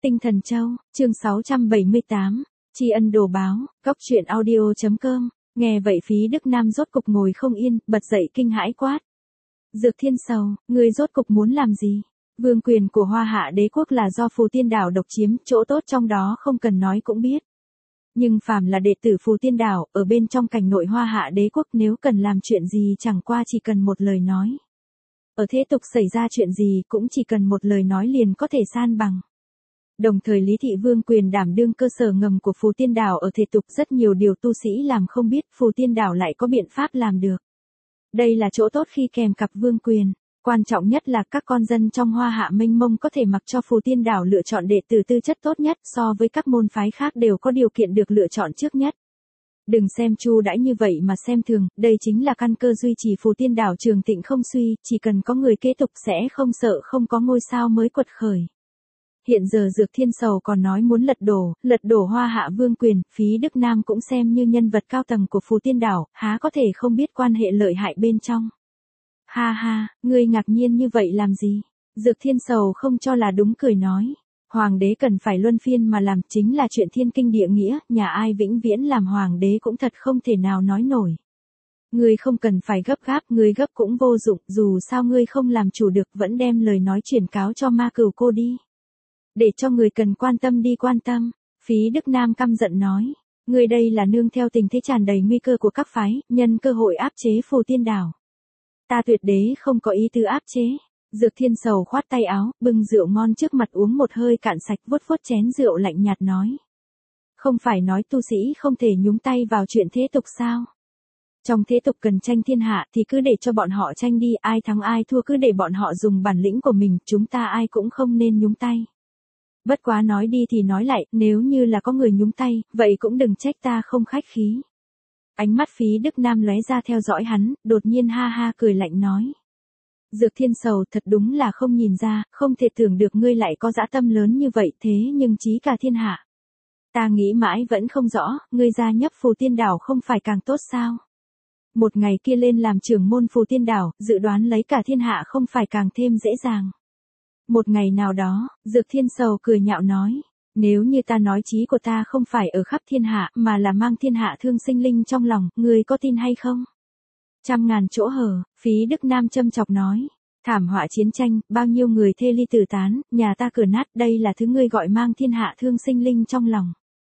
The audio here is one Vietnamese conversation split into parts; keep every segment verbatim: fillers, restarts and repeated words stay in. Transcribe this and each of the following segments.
Tinh Thần Châu, chương sáu trăm bảy mươi tám, tri ân đồ báo, góc truyện audio chấm com, nghe vậy Phí Đức Nam rốt cục ngồi không yên, bật dậy kinh hãi quát. Dược Thiên Sầu, ngươi rốt cục muốn làm gì? Vương quyền của Hoa Hạ đế quốc là do Phù Tiên Đảo độc chiếm, chỗ tốt trong đó không cần nói cũng biết. Nhưng phàm là đệ tử Phù Tiên Đảo, ở bên trong cảnh nội Hoa Hạ đế quốc nếu cần làm chuyện gì chẳng qua chỉ cần một lời nói. Ở thế tục xảy ra chuyện gì cũng chỉ cần một lời nói liền có thể san bằng. Đồng thời Lý Thị Vương quyền đảm đương cơ sở ngầm của Phù Tiên Đảo ở thế tục rất nhiều điều tu sĩ làm không biết, Phù Tiên Đảo lại có biện pháp làm được. Đây là chỗ tốt khi kèm cặp vương quyền. Quan trọng nhất là các con dân trong Hoa Hạ mênh mông có thể mặc cho Phù Tiên Đảo lựa chọn đệ tử tư chất tốt nhất, so với các môn phái khác đều có điều kiện được lựa chọn trước nhất. Đừng xem chu đãi như vậy mà xem thường, đây chính là căn cơ duy trì Phù Tiên Đảo trường tịnh không suy, chỉ cần có người kế tục sẽ không sợ không có ngôi sao mới quật khởi. Hiện giờ Dược Thiên Sầu còn nói muốn lật đổ, lật đổ Hoa Hạ vương quyền, Phí Đức Nam cũng xem như nhân vật cao tầng của Phù Tiên Đảo, há có thể không biết quan hệ lợi hại bên trong. Ha ha, ngươi ngạc nhiên như vậy làm gì? Dược Thiên Sầu không cho là đúng cười nói. Hoàng đế cần phải luân phiên mà làm, chính là chuyện thiên kinh địa nghĩa, nhà ai vĩnh viễn làm hoàng đế cũng thật không thể nào nói nổi. Ngươi không cần phải gấp gáp, ngươi gấp cũng vô dụng, dù sao ngươi không làm chủ được vẫn đem lời nói truyền cáo cho Ma Cửu cô đi. Để cho người cần quan tâm đi quan tâm, Phí Đức Nam căm giận nói. Ngươi đây là nương theo tình thế tràn đầy nguy cơ của các phái, nhân cơ hội áp chế Phù Tiên Đảo. Ta tuyệt đế không có ý tư áp chế. Dược Thiên Sầu khoát tay áo, bưng rượu ngon trước mặt uống một hơi cạn sạch, vuốt vuốt chén rượu lạnh nhạt nói. Không phải nói tu sĩ không thể nhúng tay vào chuyện thế tục sao? Trong thế tục cần tranh thiên hạ thì cứ để cho bọn họ tranh đi, ai thắng ai thua cứ để bọn họ dùng bản lĩnh của mình, chúng ta ai cũng không nên nhúng tay. Bất quá nói đi thì nói lại, nếu như là có người nhúng tay, vậy cũng đừng trách ta không khách khí. Ánh mắt Phí Đức Nam lóe ra theo dõi hắn, đột nhiên ha ha cười lạnh nói. Dược Thiên Sầu thật đúng là không nhìn ra, không thể tưởng được ngươi lại có dã tâm lớn như vậy thế nhưng chí cả thiên hạ. Ta nghĩ mãi vẫn không rõ, ngươi gia nhập Phù Tiên Đảo không phải càng tốt sao? Một ngày kia lên làm trưởng môn Phù Tiên Đảo, dự đoán lấy cả thiên hạ không phải càng thêm dễ dàng. Một ngày nào đó, Dược Thiên Sầu cười nhạo nói. Nếu như ta nói chí của ta không phải ở khắp thiên hạ mà là mang thiên hạ thương sinh linh trong lòng, ngươi có tin hay không? Trăm ngàn chỗ hở, Phí Đức Nam châm chọc nói. Thảm họa chiến tranh, bao nhiêu người thê ly tử tán, nhà ta cửa nát, đây là thứ ngươi gọi mang thiên hạ thương sinh linh trong lòng.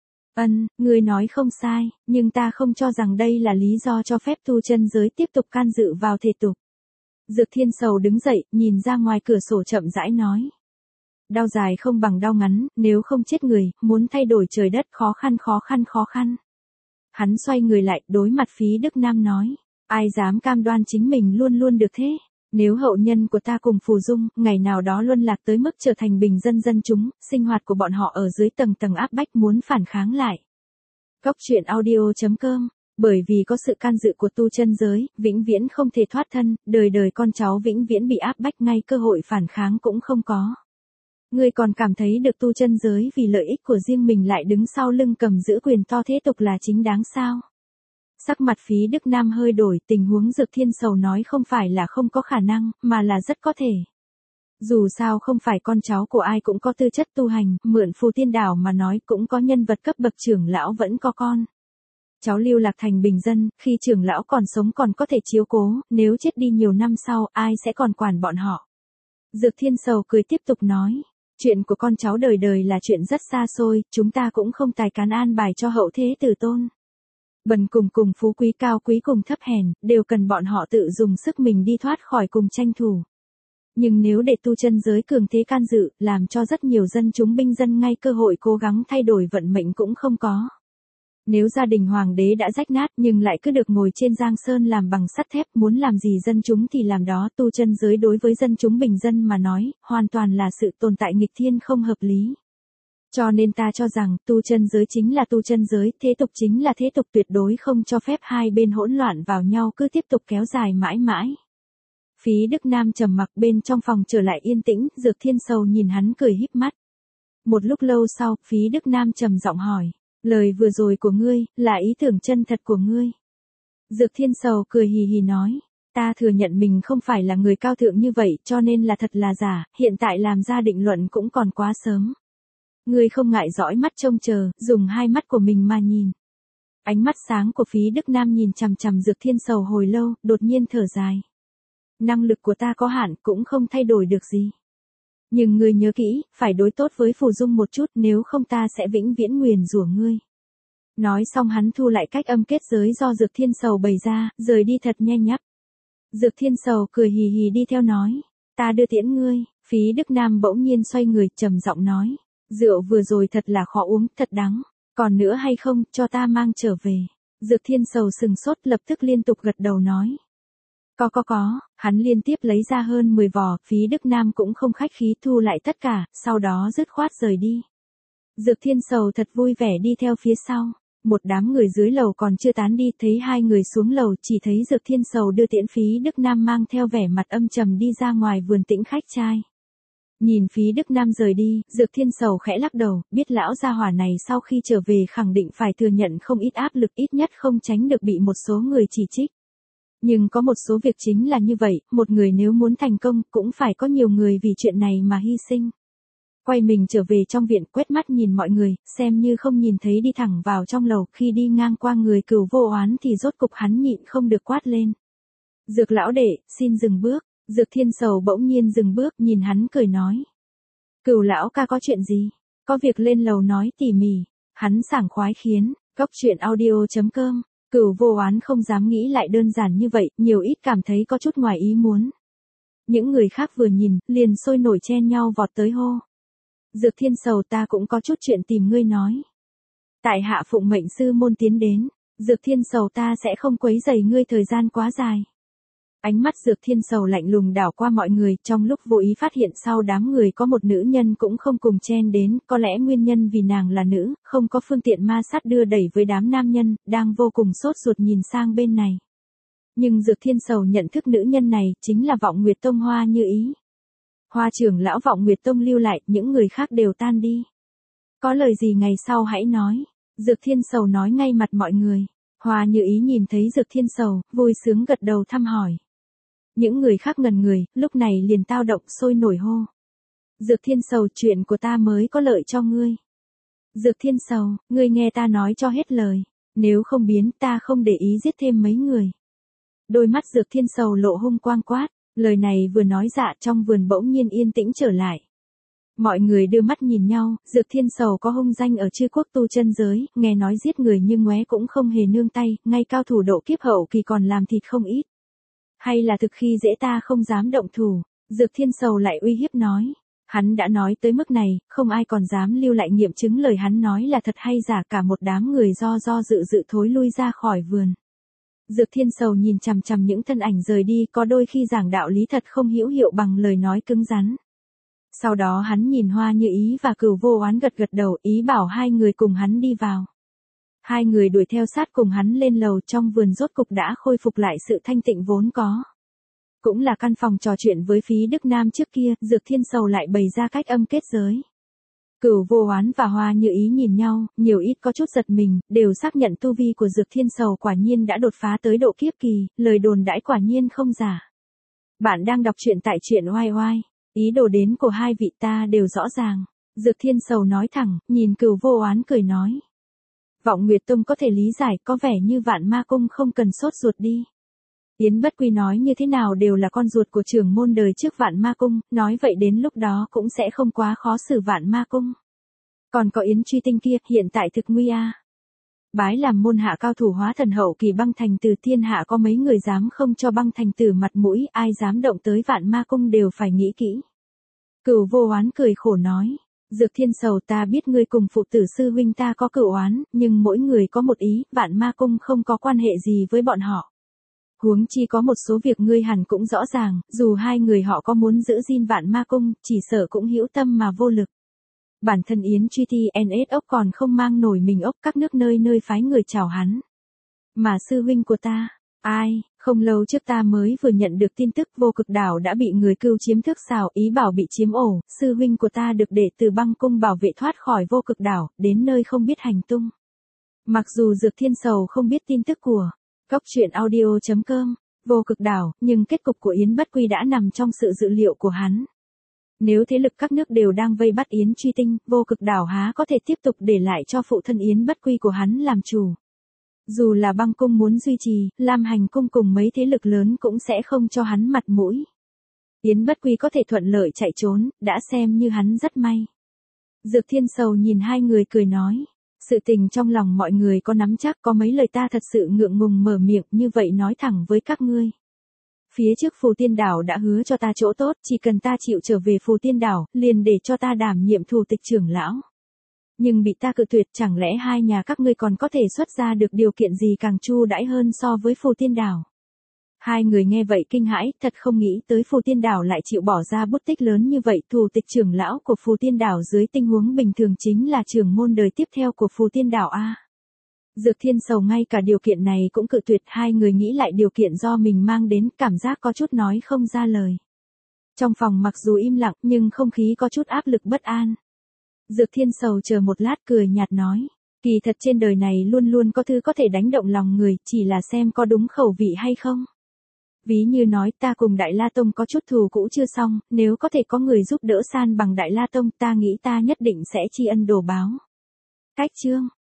Ân, ngươi nói không sai, nhưng ta không cho rằng đây là lý do cho phép tu chân giới tiếp tục can dự vào thể tục. Dược Thiên Sầu đứng dậy, nhìn ra ngoài cửa sổ chậm rãi nói. Đau dài không bằng đau ngắn, nếu không chết người, muốn thay đổi trời đất khó khăn khó khăn khó khăn. Hắn xoay người lại, đối mặt Phí Đức Nam nói. Ai dám cam đoan chính mình luôn luôn được thế? Nếu hậu nhân của ta cùng Phù Dung, ngày nào đó luân lạc tới mức trở thành bình dân dân chúng, sinh hoạt của bọn họ ở dưới tầng tầng áp bách muốn phản kháng lại. Góc truyện audio chấm com, bởi vì có sự can dự của tu chân giới, vĩnh viễn không thể thoát thân, đời đời con cháu vĩnh viễn bị áp bách ngay cơ hội phản kháng cũng không có. Ngươi còn cảm thấy được tu chân giới vì lợi ích của riêng mình lại đứng sau lưng cầm giữ quyền to thế tục là chính đáng sao? Sắc mặt Phí Đức Nam hơi đổi, tình huống Dược Thiên Sầu nói không phải là không có khả năng, mà là rất có thể. Dù sao không phải con cháu của ai cũng có tư chất tu hành, mượn Phù Tiên Đảo mà nói cũng có nhân vật cấp bậc trưởng lão vẫn có con. Cháu lưu lạc thành bình dân, khi trưởng lão còn sống còn có thể chiếu cố, nếu chết đi nhiều năm sau, ai sẽ còn quản bọn họ? Dược Thiên Sầu cười tiếp tục nói. Chuyện của con cháu đời đời là chuyện rất xa xôi, chúng ta cũng không tài cán an bài cho hậu thế tử tôn. Bần cùng cùng phú quý cao quý cùng thấp hèn, đều cần bọn họ tự dùng sức mình đi thoát khỏi cùng tranh thủ. Nhưng nếu để tu chân giới cường thế can dự, làm cho rất nhiều dân chúng binh dân ngay cơ hội cố gắng thay đổi vận mệnh cũng không có. Nếu gia đình hoàng đế đã rách nát nhưng lại cứ được ngồi trên giang sơn làm bằng sắt thép, muốn làm gì dân chúng thì làm đó, tu chân giới đối với dân chúng bình dân mà nói, hoàn toàn là sự tồn tại nghịch thiên không hợp lý. Cho nên ta cho rằng, tu chân giới chính là tu chân giới, thế tục chính là thế tục, tuyệt đối không cho phép hai bên hỗn loạn vào nhau cứ tiếp tục kéo dài mãi mãi. Phí Đức Nam trầm mặc, bên trong phòng trở lại yên tĩnh, Dược Thiên Sầu nhìn hắn cười híp mắt. Một lúc lâu sau, Phí Đức Nam trầm giọng hỏi. Lời vừa rồi của ngươi, là ý tưởng chân thật của ngươi. Dược Thiên Sầu cười hì hì nói. Ta thừa nhận mình không phải là người cao thượng như vậy, cho nên là thật là giả, hiện tại làm ra định luận cũng còn quá sớm. Ngươi không ngại dõi mắt trông chờ, dùng hai mắt của mình mà nhìn. Ánh mắt sáng của Phí Đức Nam nhìn chằm chằm Dược Thiên Sầu hồi lâu, đột nhiên thở dài. Năng lực của ta có hạn, cũng không thay đổi được gì. Nhưng ngươi nhớ kỹ, phải đối tốt với Phù Dung một chút, nếu không ta sẽ vĩnh viễn nguyền rủa ngươi. Nói xong hắn thu lại cách âm kết giới do Dược Thiên Sầu bày ra, rời đi thật nhanh nhắc. Dược Thiên Sầu cười hì hì đi theo nói, ta đưa tiễn ngươi. Phí Đức Nam bỗng nhiên xoay người, trầm giọng nói, rượu vừa rồi thật là khó uống, thật đắng, còn nữa hay không, cho ta mang trở về. Dược Thiên Sầu sừng sốt, lập tức liên tục gật đầu nói. Có có có, hắn liên tiếp lấy ra hơn mười vò, Phí Đức Nam cũng không khách khí thu lại tất cả, sau đó dứt khoát rời đi. Dược Thiên Sầu thật vui vẻ đi theo phía sau. Một đám người dưới lầu còn chưa tán đi, thấy hai người xuống lầu, chỉ thấy Dược Thiên Sầu đưa tiễn, Phí Đức Nam mang theo vẻ mặt âm trầm đi ra ngoài vườn tĩnh khách trai. Nhìn Phí Đức Nam rời đi, Dược Thiên Sầu khẽ lắc đầu, biết lão gia hỏa này sau khi trở về khẳng định phải thừa nhận không ít áp lực, ít nhất không tránh được bị một số người chỉ trích. Nhưng có một số việc chính là như vậy, một người nếu muốn thành công, cũng phải có nhiều người vì chuyện này mà hy sinh. Quay mình trở về trong viện, quét mắt nhìn mọi người, xem như không nhìn thấy, đi thẳng vào trong lầu, khi đi ngang qua người Cửu Vô Oán thì rốt cục hắn nhịn không được quát lên. Dược lão đệ, xin dừng bước. Dược Thiên Sầu bỗng nhiên dừng bước, nhìn hắn cười nói. Cửu lão ca có chuyện gì? Có việc lên lầu nói tỉ mỉ. Hắn sảng khoái khiến, cốc truyện audio chấm com. Cửu Vô Oán không dám nghĩ lại đơn giản như vậy, nhiều ít cảm thấy có chút ngoài ý muốn. Những người khác vừa nhìn, liền sôi nổi chen nhau vọt tới hô. Dược Thiên Sầu, ta cũng có chút chuyện tìm ngươi nói. Tại hạ phụng mệnh sư môn tiến đến. Dược Thiên Sầu, ta sẽ không quấy rầy ngươi thời gian quá dài. Ánh mắt Dược Thiên Sầu lạnh lùng đảo qua mọi người, trong lúc vô ý phát hiện sau đám người có một nữ nhân cũng không cùng chen đến, có lẽ nguyên nhân vì nàng là nữ, không có phương tiện ma sát đưa đẩy với đám nam nhân, đang vô cùng sốt ruột nhìn sang bên này. Nhưng Dược Thiên Sầu nhận thức nữ nhân này, chính là Vọng Nguyệt Tông Hoa Như Ý. Hoa trưởng lão Vọng Nguyệt Tông lưu lại, những người khác đều tan đi. Có lời gì ngày sau hãy nói. Dược Thiên Sầu nói ngay mặt mọi người. Hoa Như Ý nhìn thấy Dược Thiên Sầu, vui sướng gật đầu thăm hỏi. Những người khác ngần người, lúc này liền tao động sôi nổi hô. Dược Thiên Sầu, chuyện của ta mới có lợi cho ngươi. Dược Thiên Sầu, ngươi nghe ta nói cho hết lời. Nếu không biến, ta không để ý giết thêm mấy người. Đôi mắt Dược Thiên Sầu lộ hung quang quát. Lời này vừa nói dạ, trong vườn bỗng nhiên yên tĩnh trở lại. Mọi người đưa mắt nhìn nhau, Dược Thiên Sầu có hung danh ở chư quốc tu chân giới, nghe nói giết người nhưng ngoé cũng không hề nương tay, ngay cao thủ độ kiếp hậu kỳ còn làm thịt không ít. Hay là thực khi dễ ta không dám động thủ, Dược Thiên Sầu lại uy hiếp nói. Hắn đã nói tới mức này, không ai còn dám lưu lại nghiệm chứng lời hắn nói là thật hay giả, cả một đám người do do dự dự thối lui ra khỏi vườn. Dược Thiên Sầu nhìn chằm chằm những thân ảnh rời đi, có đôi khi giảng đạo lý thật không hữu hiệu bằng lời nói cứng rắn. Sau đó hắn nhìn Hoa Như Ý và Cửu Vô Oán gật gật đầu, ý bảo hai người cùng hắn đi vào. Hai người đuổi theo sát cùng hắn lên lầu, trong vườn rốt cục đã khôi phục lại sự thanh tịnh vốn có. Cũng là căn phòng trò chuyện với Phí Đức Nam trước kia, Dược Thiên Sầu lại bày ra cách âm kết giới. Cửu Vô Oán và Hoa Như Ý nhìn nhau, nhiều ít có chút giật mình, đều xác nhận tu vi của Dược Thiên Sầu quả nhiên đã đột phá tới độ kiếp kỳ, lời đồn đãi quả nhiên không giả. Bạn đang đọc truyện tại truyện oai oai, ý đồ đến của hai vị ta đều rõ ràng. Dược Thiên Sầu nói thẳng, nhìn Cửu Vô Oán cười nói. Vọng Nguyệt Tông có thể lý giải, có vẻ như Vạn Ma Cung không cần sốt ruột đi. Yến Bất Quy nói như thế nào đều là con ruột của trưởng môn đời trước Vạn Ma Cung, nói vậy đến lúc đó cũng sẽ không quá khó xử Vạn Ma Cung. Còn có Yến Truy Tinh kia, hiện tại thực nguy a. Bái làm môn hạ cao thủ hóa thần hậu kỳ Băng Thành Tử, thiên hạ có mấy người dám không cho Băng Thành Tử mặt mũi, ai dám động tới Vạn Ma Cung đều phải nghĩ kỹ. Cửu Vô Oán cười khổ nói. Dược Thiên Sầu, ta biết ngươi cùng phụ tử sư huynh ta có cửu oán, nhưng mỗi người có một ý, Vạn Ma Cung không có quan hệ gì với bọn họ. Huống chi có một số việc ngươi hẳn cũng rõ ràng, dù hai người họ có muốn giữ gìn Vạn Ma Cung, chỉ sợ cũng hữu tâm mà vô lực. Bản thân Yến Truy Ti en ét ốc còn không mang nổi mình ốc, các nước nơi nơi phái người chào hắn. Mà sư huynh của ta, ai, không lâu trước ta mới vừa nhận được tin tức Vô Cực Đảo đã bị người cưu chiếm thức xào, ý bảo bị chiếm ổ, sư huynh của ta được để từ Băng Cung bảo vệ thoát khỏi Vô Cực Đảo, đến nơi không biết hành tung. Mặc dù Dược Thiên Sầu không biết tin tức của cốc truyện audio chấm com, Vô Cực Đảo, nhưng kết cục của Yến Bất Quy đã nằm trong sự dự liệu của hắn. Nếu thế lực các nước đều đang vây bắt Yến Truy Tinh, Vô Cực đảo há có thể tiếp tục để lại cho phụ thân Yến Bất Quy của hắn làm chủ. Dù là Băng cung muốn duy trì, Lam Hành cung cùng mấy thế lực lớn cũng sẽ không cho hắn mặt mũi. Yến Bất Quy có thể thuận lợi chạy trốn, đã xem như hắn rất may. Dược Thiên Sầu nhìn hai người cười nói. Sự tình trong lòng mọi người có nắm chắc, có mấy lời ta thật sự ngượng ngùng mở miệng như vậy nói thẳng với các ngươi. Phía trước Phù Tiên Đảo đã hứa cho ta chỗ tốt, chỉ cần ta chịu trở về Phù Tiên Đảo, liền để cho ta đảm nhiệm thủ tịch trưởng lão. Nhưng bị ta cự tuyệt, chẳng lẽ hai nhà các ngươi còn có thể xuất ra được điều kiện gì càng chu đãi hơn so với Phù Tiên Đảo? Hai người nghe vậy kinh hãi, thật không nghĩ tới Phù Tiên Đảo lại chịu bỏ ra bút tích lớn như vậy. Thủ tịch trưởng lão của Phù Tiên Đảo dưới tình huống bình thường chính là trưởng môn đời tiếp theo của Phù Tiên Đảo a. Dược Thiên Sầu ngay cả điều kiện này cũng cự tuyệt, hai người nghĩ lại điều kiện do mình mang đến, cảm giác có chút nói không ra lời. Trong phòng mặc dù im lặng nhưng không khí có chút áp lực bất an. Dược Thiên Sầu chờ một lát cười nhạt nói, kỳ thật trên đời này luôn luôn có thứ có thể đánh động lòng người, chỉ là xem có đúng khẩu vị hay không. Ví như nói ta cùng Đại La Tông có chút thù cũ chưa xong, nếu có thể có người giúp đỡ san bằng Đại La Tông ta nghĩ ta nhất định sẽ tri ân đồ báo. Cách chương